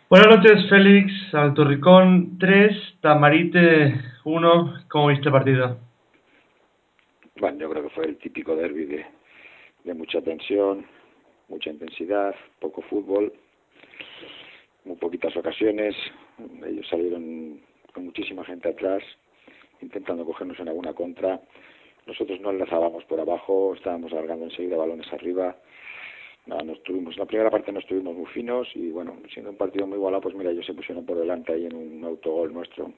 Buenas noches, Félix. Altorricón 3, Tamarite 1. ¿Cómo viste el partido? Bueno, yo creo que fue el típico derbi de mucha tensión, mucha intensidad, poco fútbol, muy poquitas ocasiones. Ellos salieron con muchísima gente atrás, intentando cogernos en alguna contra. Nosotros no enlazábamos por abajo, estábamos alargando enseguida balones arriba. Nada, en la primera parte no estuvimos muy finos y bueno, siendo un partido muy igualado, pues mira, ellos se pusieron por delante ahí en un autogol nuestro.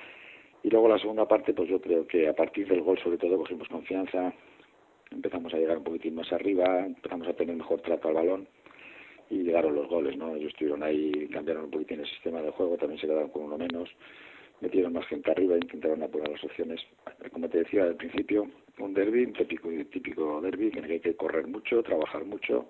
Y luego la segunda parte, pues yo creo que a partir del gol sobre todo cogimos confianza, empezamos a llegar un poquitín más arriba, empezamos a tener mejor trato al balón y llegaron los goles, ¿no? Ellos estuvieron ahí, cambiaron un poquitín el sistema de juego, también se quedaron con uno menos, metieron más gente arriba, intentaron apurar las opciones. Como te decía al principio, un derbi, un típico derbi, en el que hay que correr mucho, trabajar mucho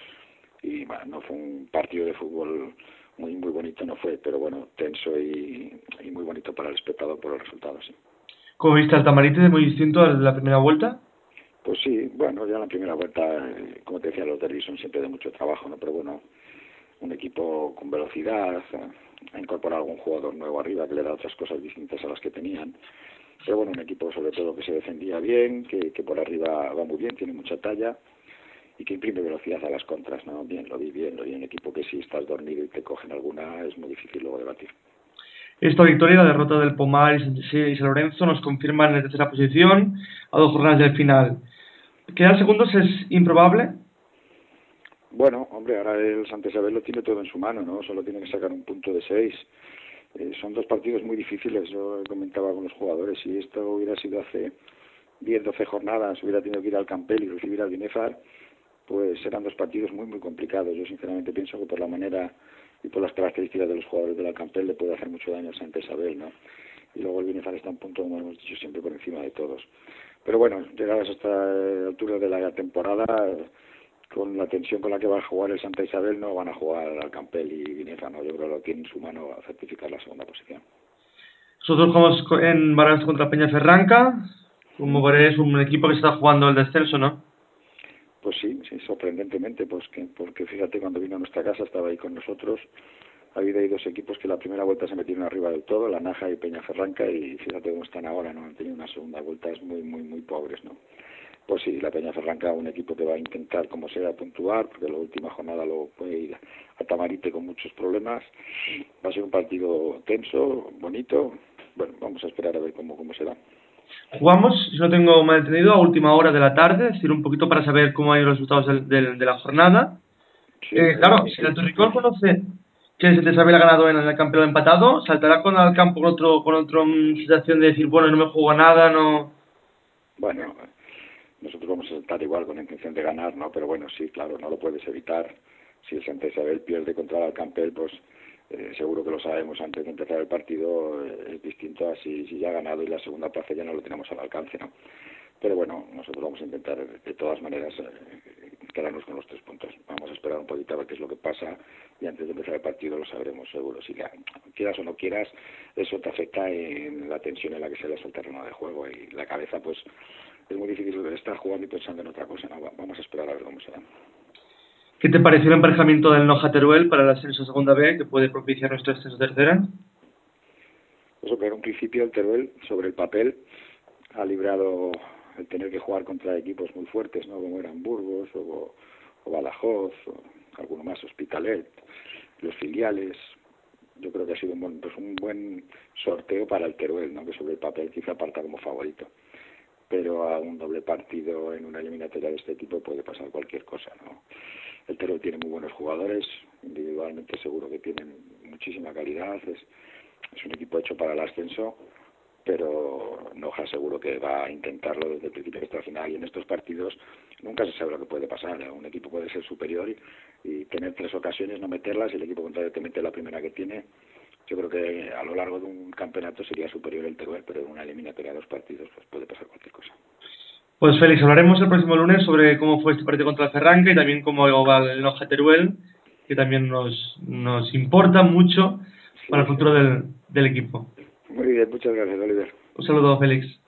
y bueno, no fue un partido de fútbol muy bonito, no fue, pero bueno, tenso y muy bonito para el espectador por los resultados, sí. ¿Cómo viste al Tamarite? Muy distinto a la primera vuelta. Pues sí, bueno, ya en la primera vuelta, como te decía, los derbis son siempre de mucho trabajo, ¿no? Pero bueno, un equipo con velocidad, ha incorporado algún jugador nuevo arriba que le da otras cosas distintas a las que tenían. Pero bueno, un equipo sobre todo que se defendía bien, que por arriba va muy bien, tiene mucha talla y que imprime velocidad a las contras, ¿no? Bien, lo vi bien, un equipo que si estás dormido y te cogen alguna es muy difícil luego de batir. Esta victoria y la derrota del Pomar y San Lorenzo nos confirman en la tercera posición a 2 jornadas del final. ¿Quedar segundos es improbable? Bueno, hombre, ahora el Santa Isabel lo tiene todo en su mano, ¿no? Solo tiene que sacar un punto de 6. Son dos partidos muy difíciles, yo comentaba con los jugadores, si esto hubiera sido hace 10, 12 jornadas, hubiera tenido que ir al Campel y recibir al Binefar, pues eran dos partidos muy complicados. Yo sinceramente pienso que por la manera y por las características de los jugadores del Campel le puede hacer mucho daño al Santa Isabel, ¿no? Y luego el Binefar está un punto, como hemos dicho, siempre por encima de todos. Pero bueno, llegadas a esta altura de la temporada, con la tensión con la que va a jugar el Santa Isabel, no van a jugar al Campel y Binefar, ¿no? Yo creo que lo tiene en su mano a certificar la segunda posición. Nosotros jugamos en Barras contra Peñaferranca. Como ¿Mm? veréis, un equipo que está jugando el descenso, ¿no? Pues sí, sorprendentemente, pues porque fíjate, cuando vino a nuestra casa estaba ahí con nosotros. Ha habido ahí dos equipos que la primera vuelta se metieron arriba del todo, la Naja y Peñaferranca, y fíjate cómo están ahora, ¿no? Han tenido unas segunda vueltas muy pobres, ¿no? Pues sí, la Peñaferranca, un equipo que va a intentar, como sea, puntuar, porque la última jornada luego puede ir a Tamarite con muchos problemas. Va a ser un partido tenso, bonito. Bueno, vamos a esperar a ver cómo será. Jugamos, si no tengo mal entendido, a última hora de la tarde, es decir, un poquito para saber cómo han ido los resultados de la jornada. Sí, Claro, si el Torricón conoce que el Isabel ha ganado en el campeonato empatado, saltará con al campo con otro situación de decir, bueno, no me juego nada, no. bueno, nosotros vamos a estar igual con la intención de ganar, ¿no? Pero bueno, sí, claro, no lo puedes evitar. Si el Santa Isabel pierde contra el Alcampel, pues seguro que lo sabemos antes de empezar el partido, es distinto a si ya ha ganado y la segunda plaza ya no lo tenemos al alcance, ¿no? Pero bueno, nosotros vamos a intentar de todas maneras quedarnos con los 3 puntos. Vamos a esperar un poquito a ver qué es lo que pasa y antes de empezar el partido lo sabremos seguro. Si quieras o no quieras, eso te afecta en la tensión en la que se sales al terreno de juego y la cabeza, pues es muy difícil estar jugando y pensando en otra cosa, ¿no? Vamos a esperar a ver cómo será. ¿Qué te pareció el emparejamiento del Noja Teruel para el ascenso a segunda B, que puede propiciar nuestro ascenso a tercera? Eso que en un principio el Teruel, sobre el papel, ha librado el tener que jugar contra equipos muy fuertes, ¿no? Como eran Burgos o Badajoz, o alguno más, Hospitalet, los filiales. Yo creo que ha sido un buen sorteo para el Teruel, ¿no? Que sobre el papel quizá parta como favorito. Pero a un doble partido en una eliminatoria de este tipo puede pasar cualquier cosa, ¿no? El Teruel tiene muy buenos jugadores, individualmente seguro que tienen muchísima calidad, es un equipo hecho para el ascenso, pero Noja seguro que va a intentarlo desde el principio hasta el final, y en estos partidos nunca se sabe lo que puede pasar. Un equipo puede ser superior y tener 3 ocasiones, no meterlas, y el equipo contrario te mete la primera que tiene. Yo creo que a lo largo de un campeonato sería superior el Teruel, pero en una eliminatoria de 2 partidos pues puede pasar cualquier cosa. Pues Félix, hablaremos el próximo lunes sobre cómo fue este partido contra el Ferranca y también cómo va el Noja Teruel, que también nos importa mucho para Sí, el futuro sí. del equipo. Muy bien, muchas gracias, Oliver. Un saludo, Félix.